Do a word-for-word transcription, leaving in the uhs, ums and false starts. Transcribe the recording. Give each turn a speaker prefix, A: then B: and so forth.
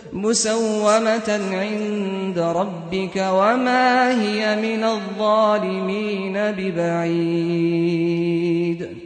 A: مسومة عند ربك وما هي من الظالمين ببعيد.